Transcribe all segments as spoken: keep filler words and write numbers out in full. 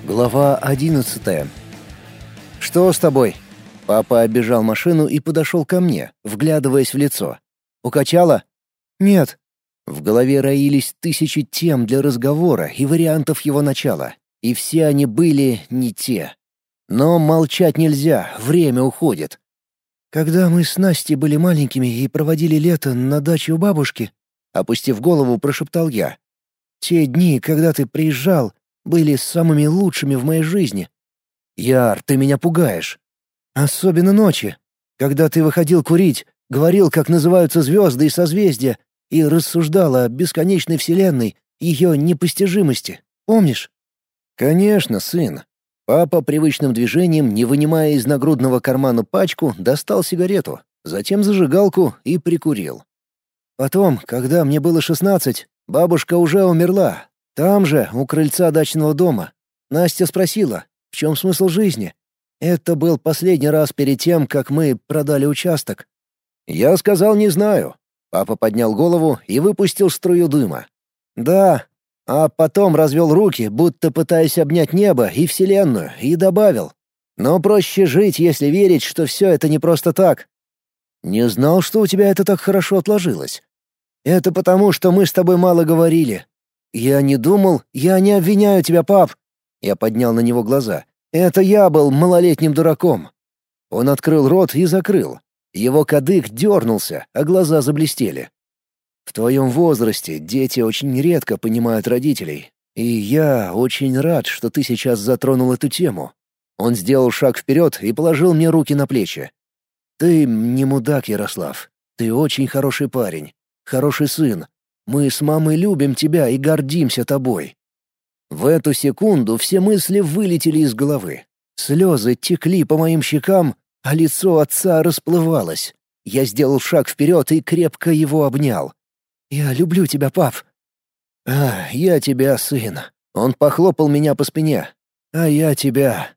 Глава одиннадцатая. «Что с тобой?» Папа обежал машину и подошел ко мне, вглядываясь в лицо. «Укачало?» «Нет». В голове роились тысячи тем для разговора и вариантов его начала, и все они были не те. Но молчать нельзя, время уходит. «Когда мы с Настей были маленькими и проводили лето на даче у бабушки», — опустив голову, прошептал я. «Те дни, когда ты приезжал, были самыми лучшими в моей жизни. Яр, ты меня пугаешь. Особенно ночи, когда ты выходил курить, говорил, как называются звезды и созвездия, и рассуждал о бесконечной вселенной, ее непостижимости. Помнишь?» «Конечно, сын». Папа привычным движением, не вынимая из нагрудного кармана пачку, достал сигарету, затем зажигалку и прикурил. «Потом, когда мне было шестнадцать, бабушка уже умерла. Там же, у крыльца дачного дома. Настя спросила, в чем смысл жизни. Это был последний раз перед тем, как мы продали участок. Я сказал, не знаю. Папа поднял голову и выпустил струю дыма. Да, а потом развел руки, будто пытаясь обнять небо и вселенную, и добавил. Но проще жить, если верить, что все это не просто так. Не знал, что у тебя это так хорошо отложилось. Это потому, что мы с тобой мало говорили. «Я не думал, я не обвиняю тебя, пап!» Я поднял на него глаза. «Это я был малолетним дураком!» Он открыл рот и закрыл. Его кадык дернулся, а глаза заблестели. «В твоем возрасте дети очень редко понимают родителей, и я очень рад, что ты сейчас затронул эту тему». Он сделал шаг вперед и положил мне руки на плечи. «Ты не мудак, Ярослав. Ты очень хороший парень, хороший сын. Мы с мамой любим тебя и гордимся тобой». В эту секунду все мысли вылетели из головы. Слезы текли по моим щекам, а лицо отца расплывалось. Я сделал шаг вперед и крепко его обнял. «Я люблю тебя, пап». «А, я тебя, сын». Он похлопал меня по спине. «А я тебя».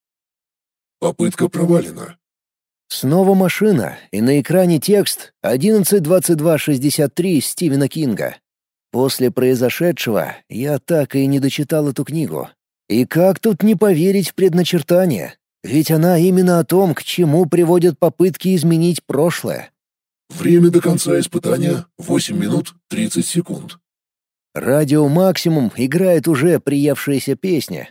Попытка провалена. Снова машина, и на экране текст одиннадцать двадцать два шестьдесят три Стивена Кинга. После произошедшего я так и не дочитал эту книгу. И как тут не поверить в предначертание? Ведь она именно о том, к чему приводят попытки изменить прошлое. Время до конца испытания — восемь минут тридцать секунд. Радио «Максимум» играет уже приевшаяся песня.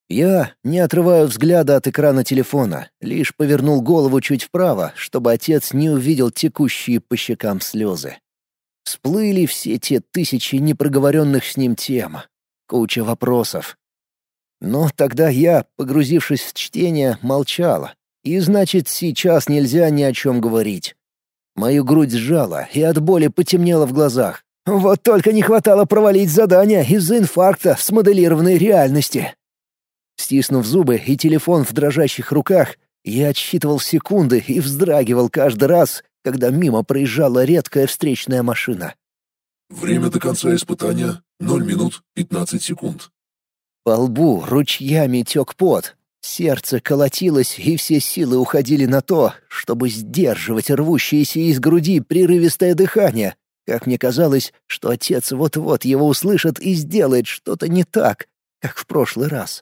Я не отрываю взгляда от экрана телефона, лишь повернул голову чуть вправо, чтобы отец не увидел текущие по щекам слезы. Всплыли все те тысячи непроговоренных с ним тем. Куча вопросов. Но тогда я, погрузившись в чтение, молчал. И значит, сейчас нельзя ни о чем говорить. Мою грудь сжала, и от боли потемнело в глазах. Вот только не хватало провалить задание из-за инфаркта в смоделированной реальности. Стиснув зубы и телефон в дрожащих руках, я отсчитывал секунды и вздрагивал каждый раз, когда мимо проезжала редкая встречная машина. Время до конца испытания — ноль минут пятнадцать секунд. По лбу ручьями тек пот, сердце колотилось, и все силы уходили на то, чтобы сдерживать рвущееся из груди прерывистое дыхание. Как мне казалось, что отец вот-вот его услышит и сделает что-то не так, как в прошлый раз.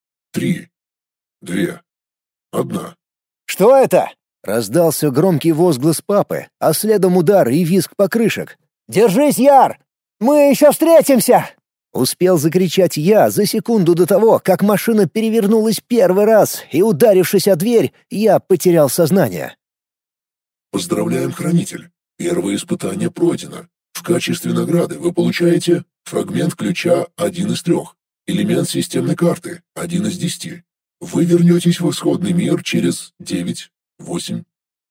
Три, две, одна. «Что это?» — раздался громкий возглас папы, а следом удар и визг покрышек. «Держись, Яр! Мы еще встретимся!» Успел закричать я за секунду до того, как машина перевернулась первый раз, и, ударившись о дверь, я потерял сознание. Поздравляем, хранитель. Первое испытание пройдено. В качестве награды вы получаете фрагмент ключа один из трех. Элемент системной карты — один из десяти. Вы вернетесь в исходный мир через девять, восемь.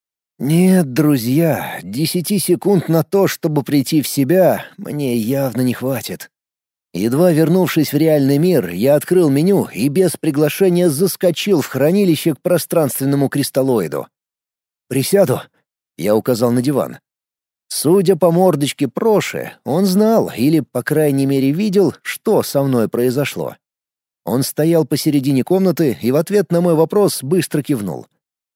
Нет, друзья, десяти секунд на то, чтобы прийти в себя, мне явно не хватит. Едва вернувшись в реальный мир, я открыл меню и без приглашения заскочил в хранилище к пространственному кристаллоиду. «Присяду», — я указал на диван. Судя по мордочке Проши, он знал или, по крайней мере, видел, что со мной произошло. Он стоял посередине комнаты и в ответ на мой вопрос быстро кивнул.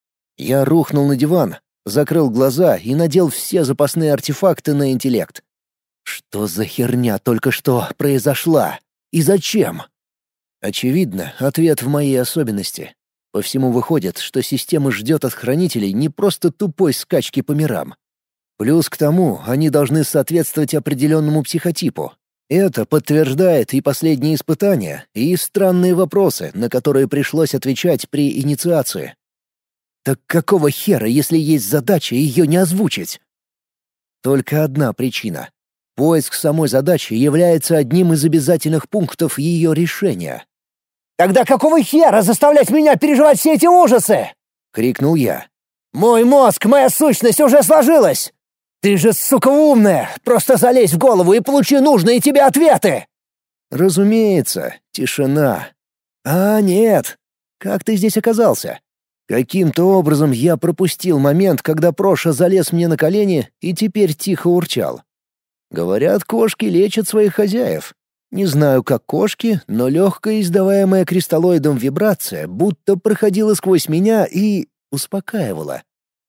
Я рухнул на диван, закрыл глаза и надел все запасные артефакты на интеллект. Что за херня только что произошла? И зачем? Очевидно, ответ в моей особенности. По всему выходит, что система ждет от хранителей не просто тупой скачки по мирам. Плюс к тому, они должны соответствовать определенному психотипу. Это подтверждает и последние испытания, и странные вопросы, на которые пришлось отвечать при инициации. Так какого хера, если есть задача, ее не озвучить? Только одна причина. Поиск самой задачи является одним из обязательных пунктов ее решения. «Тогда какого хера заставлять меня переживать все эти ужасы?» — крикнул я. «Мой мозг, моя сущность уже сложилась! Ты же, сука, умная! Просто залезь в голову и получи нужные тебе ответы!» Разумеется, тишина. А нет, как ты здесь оказался? Каким-то образом я пропустил момент, когда Проша залез мне на колени и теперь тихо урчал. Говорят, кошки лечат своих хозяев. Не знаю, как кошки, но легкая издаваемая кристаллоидом вибрация будто проходила сквозь меня и успокаивала.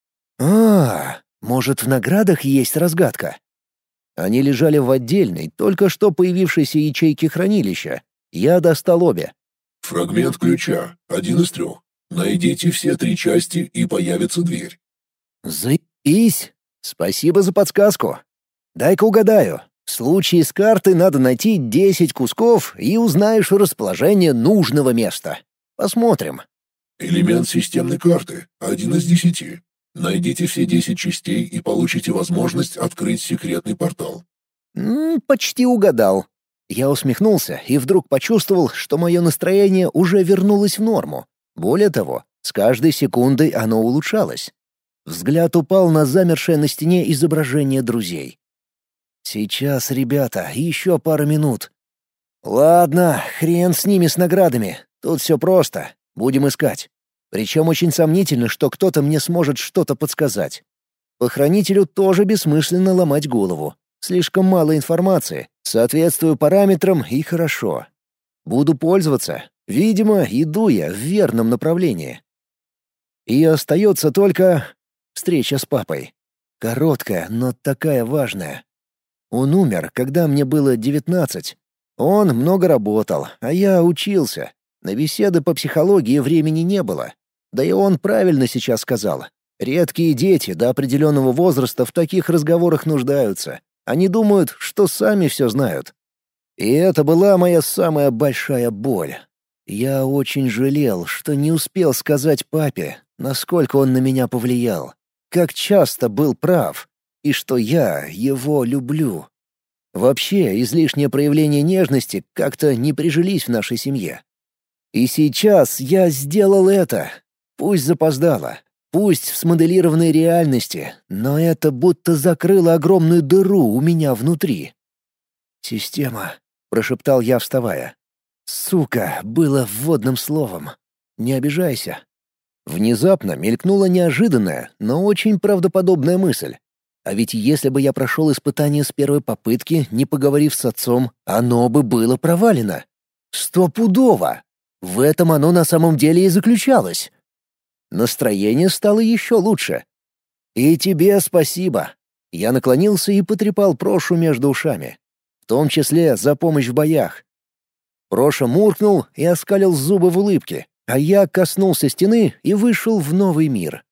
А, может, в наградах есть разгадка? Они лежали в отдельной, только что появившейся ячейке хранилища. Я достал обе. Фрагмент ключа, один из трех. Найдите все три части, и появится дверь. Заебись! Спасибо за подсказку. Дай-ка угадаю. В случае с карты надо найти десять кусков, и узнаешь расположение нужного места. Посмотрим. Элемент системной карты, один из десяти. Найдите все десять частей и получите возможность открыть секретный портал. М -м, почти угадал. Я усмехнулся и вдруг почувствовал, что мое настроение уже вернулось в норму. Более того, с каждой секундой оно улучшалось. Взгляд упал на замершее на стене изображение друзей. «Сейчас, ребята, еще пара минут». «Ладно, хрен с ними с наградами. Тут все просто. Будем искать. Причем очень сомнительно, что кто-то мне сможет что-то подсказать. По хранителю тоже бессмысленно ломать голову. Слишком мало информации. Соответствую параметрам и хорошо. Буду пользоваться. Видимо, иду я в верном направлении. И остается только встреча с папой. Короткая, но такая важная. Он умер, когда мне было девятнадцать. Он много работал, а я учился. На беседы по психологии времени не было. Да и он правильно сейчас сказал. Редкие дети до определенного возраста в таких разговорах нуждаются. Они думают, что сами все знают. И это была моя самая большая боль. Я очень жалел, что не успел сказать папе, насколько он на меня повлиял, как часто был прав, и что я его люблю. Вообще, излишнее проявление нежности как-то не прижились в нашей семье. И сейчас я сделал это. Пусть запоздало, пусть в смоделированной реальности, но это будто закрыло огромную дыру у меня внутри. «Система», — прошептал я, вставая. «Сука» было вводным словом. Не обижайся. Внезапно мелькнула неожиданная, но очень правдоподобная мысль. А ведь если бы я прошел испытание с первой попытки, не поговорив с отцом, оно бы было провалено. Стопудово! В этом оно на самом деле и заключалось. Настроение стало еще лучше. «И тебе спасибо». Я наклонился и потрепал Прошу между ушами. В том числе за помощь в боях. Проша муркнул и оскалил зубы в улыбке, а я коснулся стены и вышел в новый мир.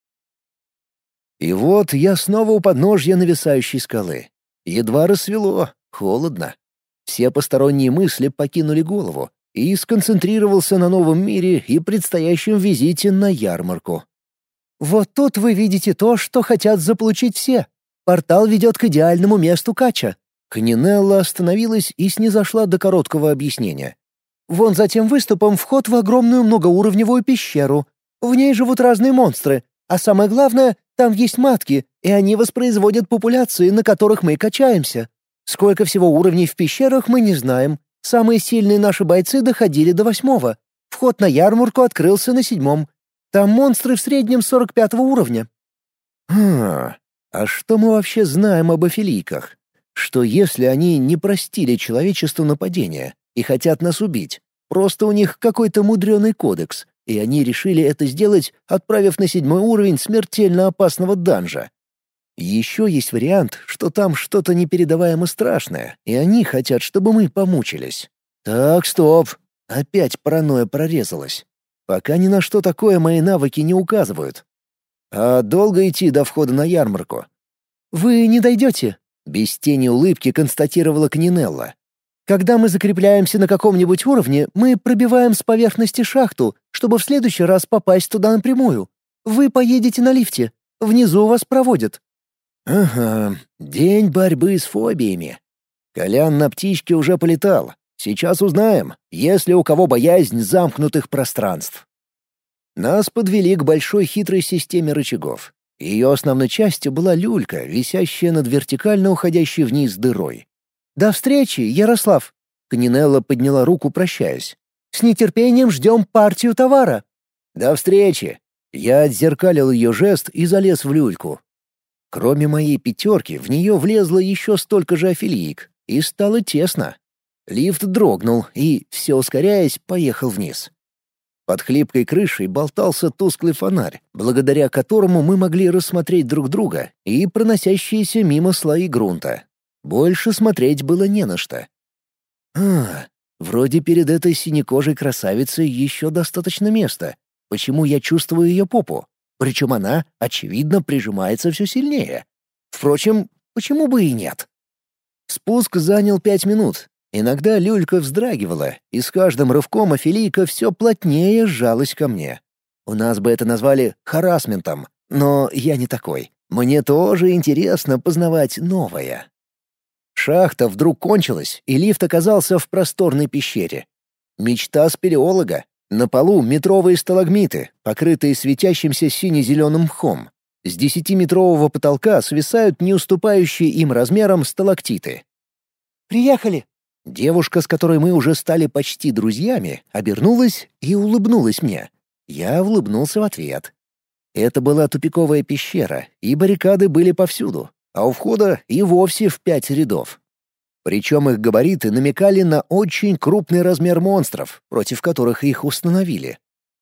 И вот я снова у подножья нависающей скалы. Едва рассвело, холодно. Все посторонние мысли покинули голову, и сконцентрировался на новом мире и предстоящем визите на ярмарку. Вот тут вы видите то, что хотят заполучить все. Портал ведет к идеальному месту Кача. Хнинелла остановилась и снизошла до короткого объяснения. Вон за тем выступом вход в огромную многоуровневую пещеру. В ней живут разные монстры, а самое главное, там есть матки, и они воспроизводят популяции, на которых мы качаемся. Сколько всего уровней в пещерах, мы не знаем. Самые сильные наши бойцы доходили до восьмого. Вход на ярмарку открылся на седьмом. Там монстры в среднем сорок пятого уровня. Хм, а что мы вообще знаем об афилийках? Что если они не простили человечеству нападения и хотят нас убить? Просто у них какой-то мудреный кодекс, и они решили это сделать, отправив на седьмой уровень смертельно опасного данжа. Еще есть вариант, что там что-то непередаваемо страшное, и они хотят, чтобы мы помучились. Так, стоп. Опять паранойя прорезалась. Пока ни на что такое мои навыки не указывают. А долго идти до входа на ярмарку? «Вы не дойдете», — без тени улыбки констатировала Книнелла. «Когда мы закрепляемся на каком-нибудь уровне, мы пробиваем с поверхности шахту, чтобы в следующий раз попасть туда напрямую. Вы поедете на лифте. Внизу вас проводят». «Ага, день борьбы с фобиями. Колян на птичке уже полетал. Сейчас узнаем, есть ли у кого боязнь замкнутых пространств». Нас подвели к большой хитрой системе рычагов. Ее основной частью была люлька, висящая над вертикально уходящей вниз дырой. «До встречи, Ярослав!» Книнелла подняла руку, прощаясь. «С нетерпением ждем партию товара!» «До встречи!» Я отзеркалил ее жест и залез в люльку. Кроме моей пятерки, в нее влезло еще столько же афилиек, и стало тесно. Лифт дрогнул и, все ускоряясь, поехал вниз. Под хлипкой крышей болтался тусклый фонарь, благодаря которому мы могли рассмотреть друг друга и проносящиеся мимо слои грунта. Больше смотреть было не на что. А, вроде перед этой синекожей красавицей еще достаточно места. Почему я чувствую ее попу? Причем она, очевидно, прижимается все сильнее. Впрочем, почему бы и нет? Спуск занял пять минут. Иногда люлька вздрагивала, и с каждым рывком афилийка все плотнее сжалась ко мне. У нас бы это назвали харассментом, но я не такой. Мне тоже интересно познавать новое. Шахта вдруг кончилась, и лифт оказался в просторной пещере. Мечта спелеолога. На полу метровые сталагмиты, покрытые светящимся сине-зеленым мхом. С десятиметрового потолка свисают не уступающие им размером сталактиты. «Приехали!» Девушка, с которой мы уже стали почти друзьями, обернулась и улыбнулась мне. Я улыбнулся в ответ. Это была тупиковая пещера, и баррикады были повсюду, а у входа и вовсе в пять рядов. Причем их габариты намекали на очень крупный размер монстров, против которых их установили.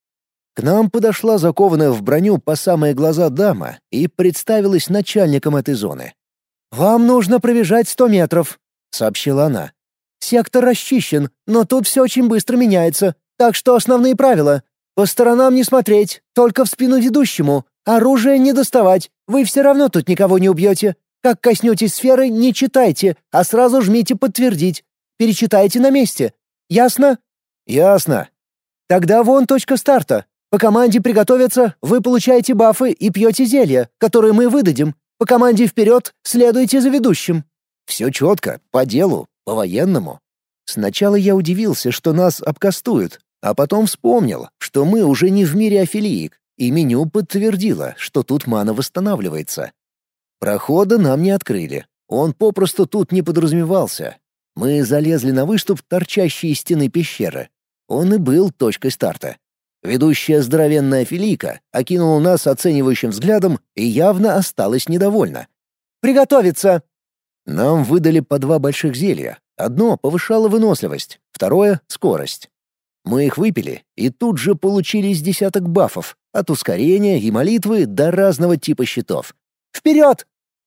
К нам подошла закованная в броню по самые глаза дама и представилась начальником этой зоны. «Вам нужно пробежать сто метров», — сообщила она. «Сектор расчищен, но тут все очень быстро меняется, так что основные правила. По сторонам не смотреть, только в спину ведущему, оружие не доставать, вы все равно тут никого не убьете. Как коснетесь сферы, не читайте, а сразу жмите «Подтвердить». Перечитайте на месте. Ясно?» «Ясно». «Тогда вон точка старта. По команде приготовиться, вы получаете бафы и пьете зелья, которые мы выдадим. По команде вперед, следуйте за ведущим». Все четко, по делу, по-военному. Сначала я удивился, что нас обкастуют, а потом вспомнил, что мы уже не в мире афилиек, и меню подтвердило, что тут мана восстанавливается. Прохода нам не открыли, он попросту тут не подразумевался. Мы залезли на выступ, торчащий из стены пещеры. Он и был точкой старта. Ведущая здоровенная афилийка окинула нас оценивающим взглядом и явно осталась недовольна. «Приготовиться!» Нам выдали по два больших зелья. Одно повышало выносливость, второе — скорость. Мы их выпили, и тут же получили с десяток бафов, от ускорения и молитвы до разного типа щитов. «Вперед!»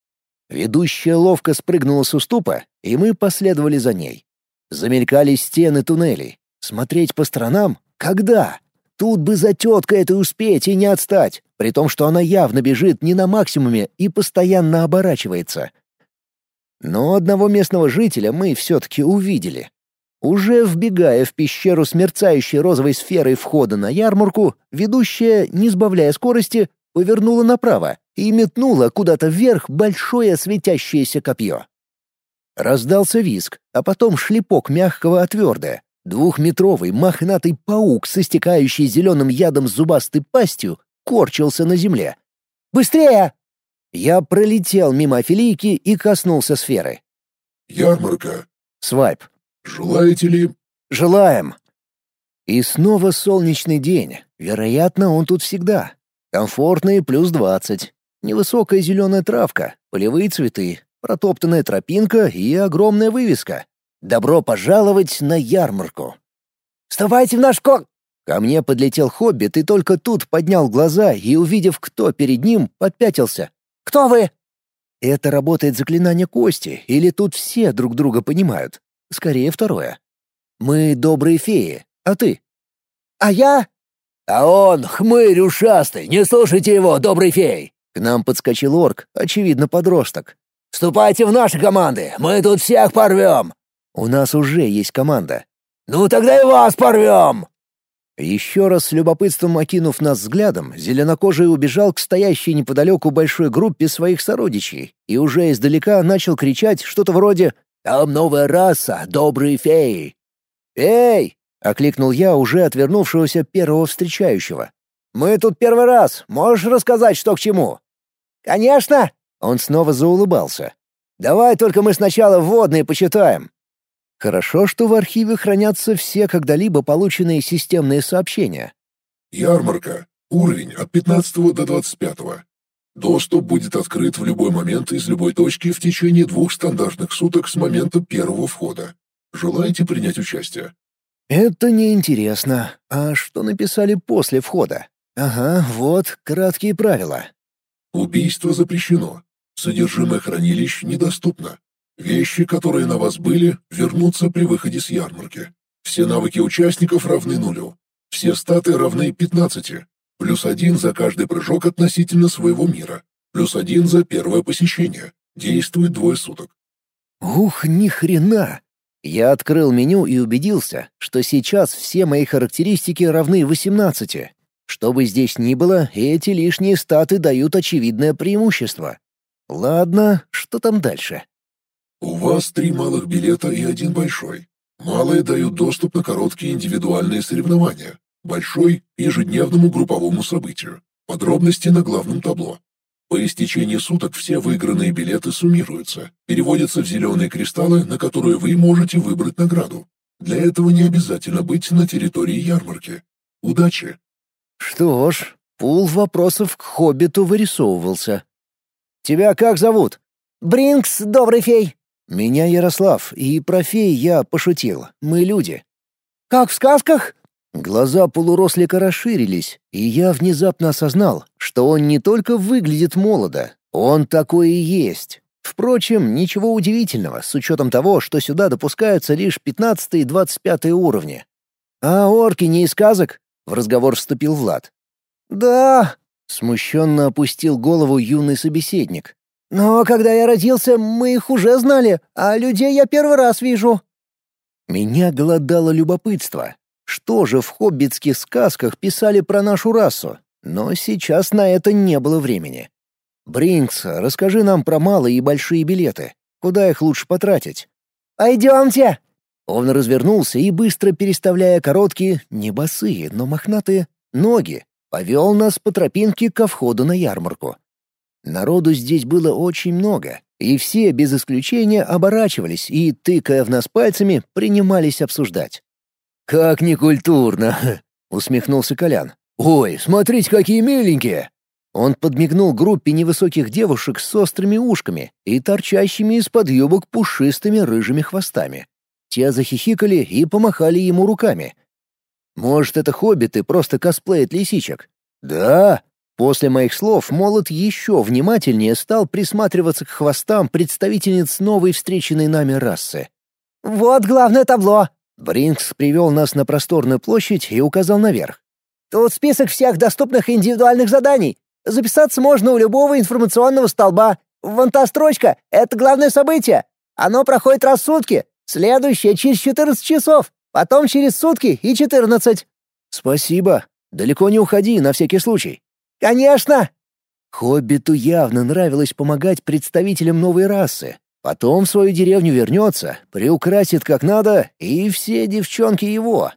Ведущая ловко спрыгнула с уступа, и мы последовали за ней. Замелькали стены туннелей. Смотреть по сторонам? Когда? Тут бы за теткой этой успеть и не отстать, при том, что она явно бежит не на максимуме и постоянно оборачивается. Но одного местного жителя мы все-таки увидели. Уже вбегая в пещеру с мерцающей розовой сферой входа на ярмарку, ведущая, не сбавляя скорости, повернула направо и метнула куда-то вверх большое светящееся копье. Раздался визг, а потом шлепок мягкого о твердое. Двухметровый мохнатый паук с истекающей зеленым ядом зубастой пастью корчился на земле. «Быстрее!» Я пролетел мимо афилийки и коснулся сферы. Ярмарка. Свайп. Желаете ли? Желаем. И снова солнечный день. Вероятно, он тут всегда. Комфортные плюс двадцать. Невысокая зеленая травка, полевые цветы, протоптанная тропинка и огромная вывеска. Добро пожаловать на ярмарку. «Вставайте в наш ко...» Ко мне подлетел хоббит и только тут поднял глаза и, увидев, кто перед ним, попятился. «Кто вы?» Это работает заклинание кости, или тут все друг друга понимают? Скорее второе. Мы добрые феи, А ты? А я? А он хмырь ушастый, не слушайте его, добрый фей. К нам подскочил орк, очевидно, подросток. Вступайте в наши команды, мы тут всех порвем. У нас уже есть команда. Ну тогда и вас порвем. Еще раз с любопытством окинув нас взглядом, зеленокожий убежал к стоящей неподалеку большой группе своих сородичей и уже издалека начал кричать что-то вроде «Там новая раса, добрые феи». «Эй!» — окликнул я уже отвернувшегося первого встречающего. «Мы тут первый раз. Можешь рассказать, что к чему?» «Конечно!» — он снова заулыбался. «Давай только мы сначала вводные почитаем». Хорошо, что в архиве хранятся все когда-либо полученные системные сообщения. Ярмарка. Уровень от пятнадцатого до двадцать пятого. Доступ будет открыт в любой момент из любой точки в течение двух стандартных суток с момента первого входа. Желаете принять участие? Это неинтересно. А что написали после входа? Ага, вот краткие правила. Убийство запрещено. Содержимое хранилищ недоступно. Вещи, которые на вас были, вернутся при выходе с ярмарки. Все навыки участников равны нулю. Все статы равны пятнадцати. Плюс один за каждый прыжок относительно своего мира. Плюс один за первое посещение. Действует двое суток. Ух, ни хрена! Я открыл меню и убедился, что сейчас все мои характеристики равны восемнадцати. Что бы здесь ни было, эти лишние статы дают очевидное преимущество. Ладно, что там дальше? У вас три малых билета и один большой. Малые дают доступ на короткие индивидуальные соревнования. Большой — ежедневному групповому событию. Подробности на главном табло. По истечении суток все выигранные билеты суммируются, переводятся в зеленые кристаллы, на которые вы можете выбрать награду. Для этого не обязательно быть на территории ярмарки. Удачи! Что ж, пул вопросов к хоббиту вырисовывался. «Тебя как зовут?» «Бринкс, добрый фей». «Меня Ярослав, и про фей я пошутил. Мы люди». «Как в сказках?» Глаза полурослика расширились, и я внезапно осознал, что он не только выглядит молодо, он такой и есть. Впрочем, ничего удивительного, с учетом того, что сюда допускаются лишь пятнадцатый и двадцать пятый уровни. «А орки не из сказок?» — в разговор вступил Влад. «Да», — смущенно опустил голову юный собеседник. «Но когда я родился, мы их уже знали, а людей я первый раз вижу». Меня голодало любопытство. Что же в хоббитских сказках писали про нашу расу? Но сейчас на это не было времени. «Бринкс, расскажи нам про малые и большие билеты. Куда их лучше потратить?» «Пойдемте!» Он развернулся и, быстро переставляя короткие, не босые, но мохнатые, ноги, повел нас по тропинке ко входу на ярмарку. Народу здесь было очень много, и все без исключения оборачивались и, тыкая в нас пальцами, принимались обсуждать. «Как некультурно!» — усмехнулся Колян. «Ой, смотрите, какие миленькие!» Он подмигнул группе невысоких девушек с острыми ушками и торчащими из-под юбок пушистыми рыжими хвостами. Те захихикали и помахали ему руками. «Может, это хоббиты просто косплеят лисичек?» «Да!» После моих слов молот еще внимательнее стал присматриваться к хвостам представительниц новой встреченной нами расы. «Вот главное табло!» Бринкс привел нас на просторную площадь и указал наверх. «Тут список всех доступных индивидуальных заданий. Записаться можно у любого информационного столба. Вон та строчка — это главное событие. Оно проходит раз в сутки, следующее — через четырнадцать часов, потом через сутки и четырнадцать». «Спасибо. Далеко не уходи, на всякий случай». «Конечно!» Хоббиту явно нравилось помогать представителям новой расы. Потом в свою деревню вернется, приукрасит как надо, и все девчонки его.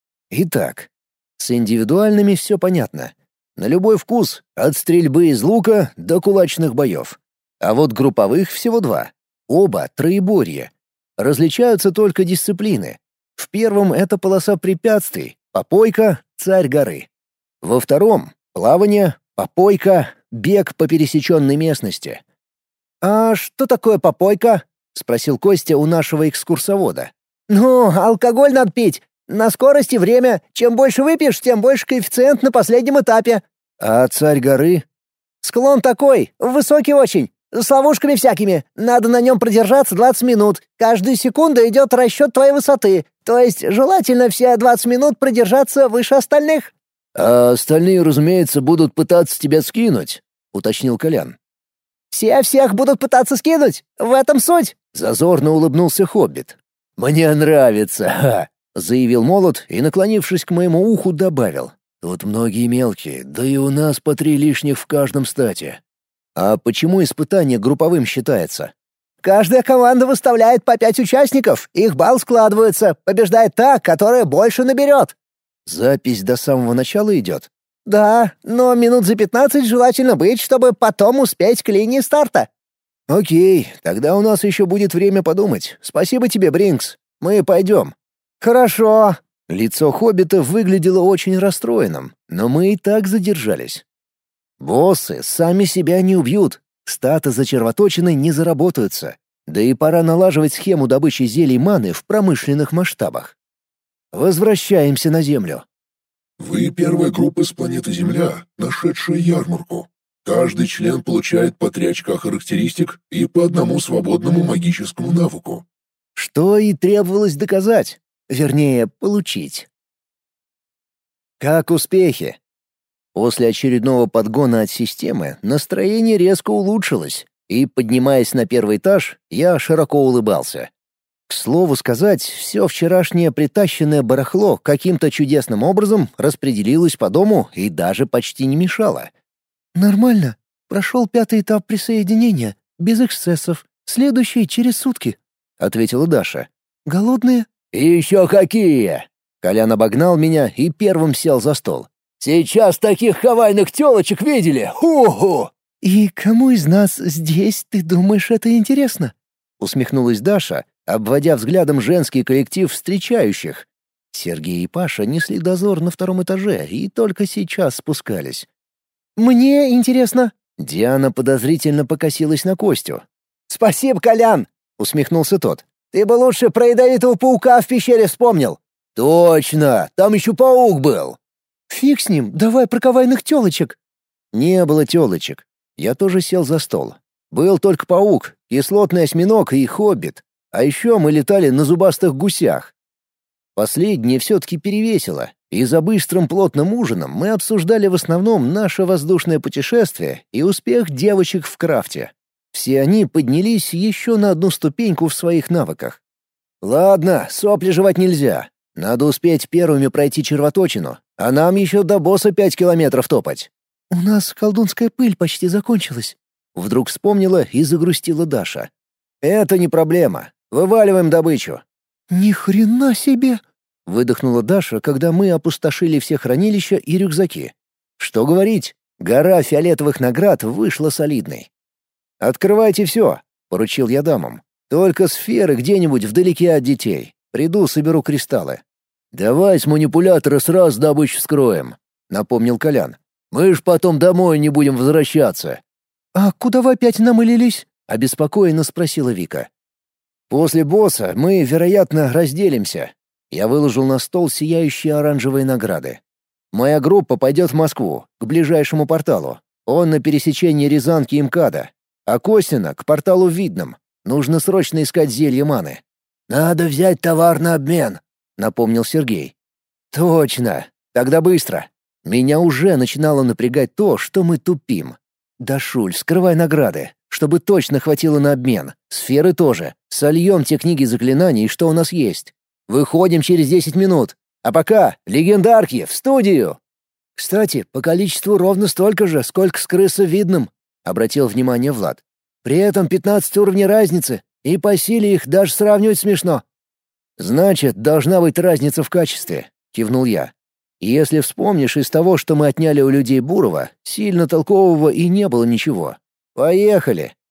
Итак, с индивидуальными все понятно. На любой вкус, от стрельбы из лука до кулачных боев. А вот групповых всего два. Оба троеборье. Различаются только дисциплины. В первом это полоса препятствий, попойка, царь горы. Во втором — плавание, попойка, бег по пересеченной местности. «А что такое попойка?» — спросил Костя у нашего экскурсовода. «Ну, алкоголь надо пить. На скорость и время. Чем больше выпьешь, тем больше коэффициент на последнем этапе». «А царь горы?» «Склон такой, высокий очень. С ловушками всякими. Надо на нем продержаться двадцать минут. Каждую секунду идет расчет твоей высоты. То есть желательно все двадцать минут продержаться выше остальных». «А остальные, разумеется, будут пытаться тебя скинуть», — уточнил Колян. «Все всех будут пытаться скинуть. В этом суть». Зазорно улыбнулся Хоббит. «Мне нравится, ха!» — заявил Молот и, наклонившись к моему уху, добавил. «Тут многие мелкие, да и у нас по три лишних в каждом стате». «А почему испытание групповым считается?» «Каждая команда выставляет по пять участников, их балл складывается, побеждает та, которая больше наберет». «Запись до самого начала идет?» «Да, но минут за пятнадцать желательно быть, чтобы потом успеть к линии старта». «Окей, тогда у нас еще будет время подумать. Спасибо тебе, Бринкс. Мы пойдем». «Хорошо». Лицо Хоббита выглядело очень расстроенным, но мы и так задержались. Боссы сами себя не убьют, статы зачервоточены не заработаются. Да и пора налаживать схему добычи зелий маны в промышленных масштабах. Возвращаемся на Землю. Вы первая группа с планеты Земля, нашедшая ярмарку. Каждый член получает по три очка характеристик и по одному свободному магическому навыку. Что и требовалось доказать. Вернее, получить. Как успехи? После очередного подгона от системы настроение резко улучшилось, и, поднимаясь на первый этаж, я широко улыбался. К слову сказать, все вчерашнее притащенное барахло каким-то чудесным образом распределилось по дому и даже почти не мешало. «Нормально. Прошел пятый этап присоединения, без эксцессов. Следующий через сутки», — ответила Даша. «Голодные?» «И еще какие!» Колян обогнал меня и первым сел за стол. «Сейчас таких хавайных телочек видели! Ху-ху!» «И кому из нас здесь, ты думаешь, это интересно?» — усмехнулась Даша, обводя взглядом женский коллектив встречающих. Сергей и Паша несли дозор на втором этаже и только сейчас спускались. «Мне интересно». Диана подозрительно покосилась на Костю. «Спасибо, Колян!» — усмехнулся тот. «Ты бы лучше про ядовитого паука в пещере вспомнил». «Точно! Там еще паук был!» «Фиг с ним, давай про кавайных телочек». Не было телочек. Я тоже сел за стол. Был только паук, кислотный осьминог и хоббит. А еще мы летали на зубастых гусях. Последнее все-таки перевесило, и за быстрым плотным ужином мы обсуждали в основном наше воздушное путешествие и успех девочек в крафте. Все они поднялись еще на одну ступеньку в своих навыках. «Ладно, сопли жевать нельзя. Надо успеть первыми пройти червоточину, а нам еще до босса пять километров топать». «У нас колдунская пыль почти закончилась», — вдруг вспомнила и загрустила Даша. «Это не проблема. Вываливаем добычу». «Ни хрена себе!» — выдохнула Даша, когда мы опустошили все хранилища и рюкзаки. Что говорить, гора фиолетовых наград вышла солидной. «Открывайте все», — поручил я дамам. «Только сферы где-нибудь вдалеке от детей. Приду, соберу кристаллы». «Давай с манипулятора сразу добычу скроем», — напомнил Колян. «Мы ж потом домой не будем возвращаться». «А куда вы опять намылились?» — обеспокоенно спросила Вика. «После босса мы, вероятно, разделимся». Я выложил на стол сияющие оранжевые награды. «Моя группа пойдет в Москву, к ближайшему порталу. Он на пересечении Рязанки и МКАДа. А Костина — к порталу в Видном. Нужно срочно искать зелье маны». «Надо взять товар на обмен», — напомнил Сергей. «Точно. Тогда быстро». Меня уже начинало напрягать то, что мы тупим. «Дашуль, скрывай награды, чтобы точно хватило на обмен. Сферы тоже. Сольем те книги заклинаний, что у нас есть. Выходим через десять минут. А пока, легендарки, в студию!» «Кстати, по количеству ровно столько же, сколько с крысы видным», — обратил внимание Влад. «При этом пятнадцать уровней разницы, и по силе их даже сравнивать смешно». «Значит, должна быть разница в качестве», — кивнул я. «Если вспомнишь из того, что мы отняли у людей Бурова, сильно толкового и не было ничего. Поехали!»